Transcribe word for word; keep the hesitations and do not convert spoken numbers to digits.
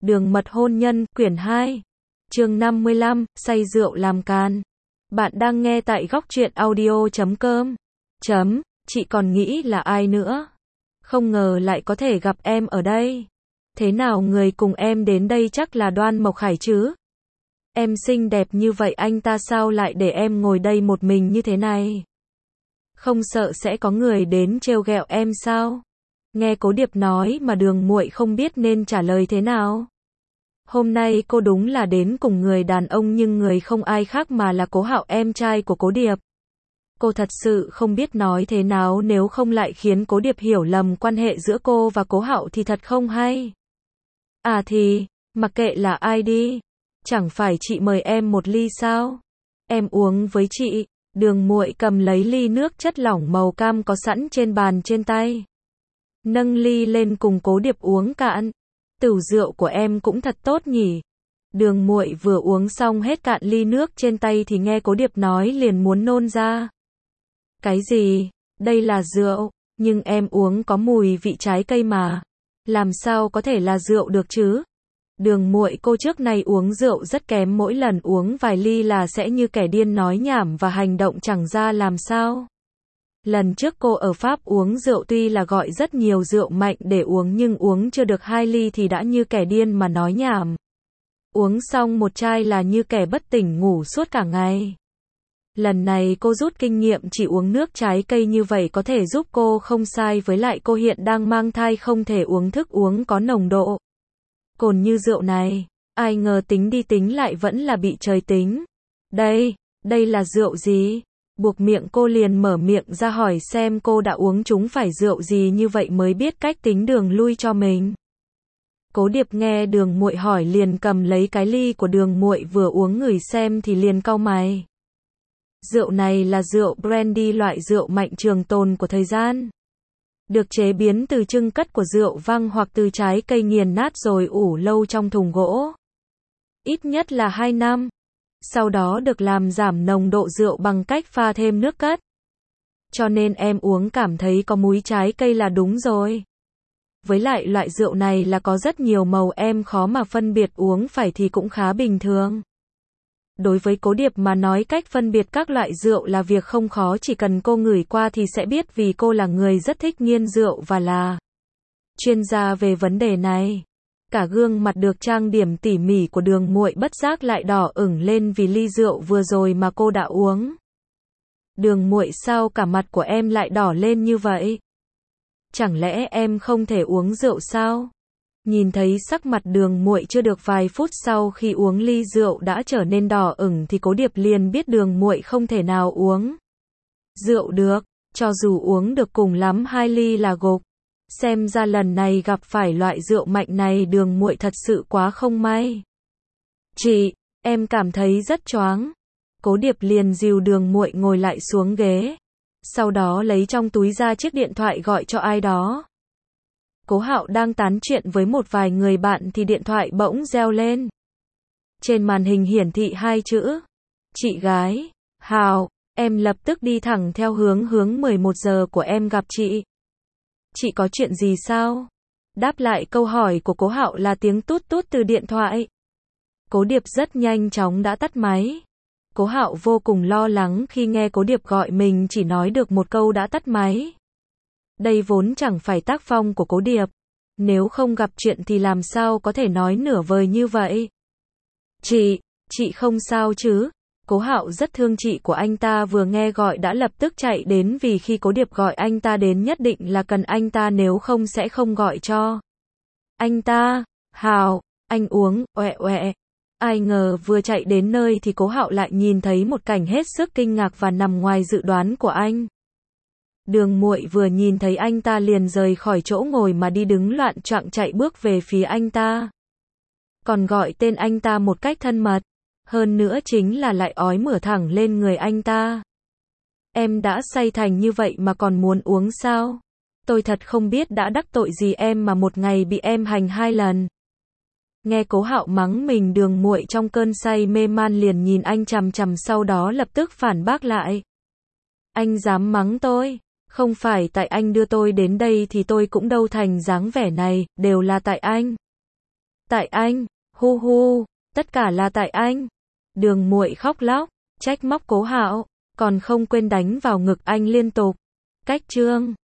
Đường mật hôn nhân, quyển hai. Chương năm mươi lăm, say rượu làm càn. Bạn đang nghe tại góc truyện audio chấm com. Chấm, chị còn nghĩ là ai nữa. Không ngờ lại có thể gặp em ở đây. Thế nào người cùng em đến đây chắc là Đoan Mộc Khải chứ? Em xinh đẹp như vậy anh ta sao lại để em ngồi đây một mình như thế này? Không sợ sẽ có người đến trêu ghẹo em sao? Nghe Cố Điệp nói mà Đường Muội không biết nên trả lời thế nào. Hôm nay cô đúng là đến cùng người đàn ông nhưng người không ai khác mà là Cố Hạo em trai của Cố Điệp. Cô thật sự không biết nói thế nào nếu không lại khiến Cố Điệp hiểu lầm quan hệ giữa cô và Cố Hạo thì thật không hay. À thì, mặc kệ là ai đi. Chẳng phải chị mời em một ly sao? Em uống với chị. Đường Muội cầm lấy ly nước chất lỏng màu cam có sẵn trên bàn trên tay. Nâng ly lên cùng Cố Điệp uống cạn. Tửu rượu của em cũng thật tốt nhỉ. Đường Muội vừa uống xong hết cạn ly nước trên tay thì nghe Cố Điệp nói liền muốn nôn ra. Cái gì? Đây là rượu, nhưng em uống có mùi vị trái cây mà. Làm sao có thể là rượu được chứ? Đường Muội cô trước nay uống rượu rất kém, mỗi lần uống vài ly là sẽ như kẻ điên nói nhảm và hành động chẳng ra làm sao. Lần trước cô ở Pháp uống rượu tuy là gọi rất nhiều rượu mạnh để uống nhưng uống chưa được hai ly thì đã như kẻ điên mà nói nhảm. Uống xong một chai là như kẻ bất tỉnh ngủ suốt cả ngày. Lần này cô rút kinh nghiệm chỉ uống nước trái cây như vậy có thể giúp cô không sai, với lại cô hiện đang mang thai không thể uống thức uống có nồng độ cồn như rượu này. Ai ngờ tính đi tính lại vẫn là bị trời tính. Đây, đây là rượu gì? Buộc miệng cô liền mở miệng ra hỏi xem cô đã uống chúng phải rượu gì như vậy mới biết cách tính đường lui cho mình. Cố Điệp nghe Đường Muội hỏi liền cầm lấy cái ly của Đường Muội vừa uống ngửi xem thì liền cau mày. Rượu này là rượu brandy, loại rượu mạnh trường tồn của thời gian. Được chế biến từ trưng cất của rượu vang hoặc từ trái cây nghiền nát rồi ủ lâu trong thùng gỗ. Ít nhất là hai năm. Sau đó được làm giảm nồng độ rượu bằng cách pha thêm nước cất. Cho nên em uống cảm thấy có múi trái cây là đúng rồi. Với lại loại rượu này là có rất nhiều màu, em khó mà phân biệt, uống phải thì cũng khá bình thường. Đối với Cố Điệp mà nói cách phân biệt các loại rượu là việc không khó, chỉ cần cô ngửi qua thì sẽ biết, vì cô là người rất thích nghiên rượu và là chuyên gia về vấn đề này. Cả gương mặt được trang điểm tỉ mỉ của Đường Muội bất giác lại đỏ ửng lên vì ly rượu vừa rồi mà cô đã uống. Đường Muội, sao cả mặt của em lại đỏ lên như vậy? Chẳng lẽ em không thể uống rượu sao? Nhìn thấy sắc mặt Đường Muội chưa được vài phút sau khi uống ly rượu đã trở nên đỏ ửng thì Cố Điệp liền biết Đường Muội không thể nào uống rượu được, cho dù uống được cùng lắm hai ly là gục. Xem ra lần này gặp phải loại rượu mạnh này Đường Muội thật sự quá không may. Chị, em cảm thấy rất choáng. Cố Điệp liền dìu Đường Muội ngồi lại xuống ghế. Sau đó lấy trong túi ra chiếc điện thoại gọi cho ai đó. Cố Hạo đang tán chuyện với một vài người bạn thì điện thoại bỗng reo lên. Trên màn hình hiển thị hai chữ. Chị gái. Hào, em lập tức đi thẳng theo hướng hướng mười một giờ của em gặp chị. Chị có chuyện gì sao? Đáp lại câu hỏi của Cố Hạo là tiếng tút tút từ điện thoại. Cố Điệp rất nhanh chóng đã tắt máy. Cố Hạo vô cùng lo lắng khi nghe Cố Điệp gọi mình chỉ nói được một câu đã tắt máy. Đây vốn chẳng phải tác phong của Cố Điệp. Nếu không gặp chuyện thì làm sao có thể nói nửa vời như vậy? Chị, chị không sao chứ? Cố Hạo rất thương chị của anh ta, vừa nghe gọi đã lập tức chạy đến, vì khi Cố Điệp gọi anh ta đến nhất định là cần anh ta, nếu không sẽ không gọi cho anh ta. Hào, anh uống, oẹ oẹ. Ai ngờ vừa chạy đến nơi thì Cố Hạo lại nhìn thấy một cảnh hết sức kinh ngạc và nằm ngoài dự đoán của anh. Đường Muội vừa nhìn thấy anh ta liền rời khỏi chỗ ngồi mà đi đứng loạn choạng chạy bước về phía anh ta. Còn gọi tên anh ta một cách thân mật. Hơn nữa chính là lại ói mửa thẳng lên người anh ta. Em đã say thành như vậy mà còn muốn uống sao? Tôi thật không biết đã đắc tội gì em mà một ngày bị em hành hai lần. Nghe Cố Hạo mắng mình, Đường Muội trong cơn say mê man liền nhìn anh chằm chằm, sau đó lập tức phản bác lại. Anh dám mắng tôi? Không phải tại anh đưa tôi đến đây thì tôi cũng đâu thành dáng vẻ này, đều là tại anh. Tại anh, hu hu, tất cả là tại anh. Đường Muội khóc lóc, trách móc Cố Hạo, còn không quên đánh vào ngực anh liên tục. Cách chương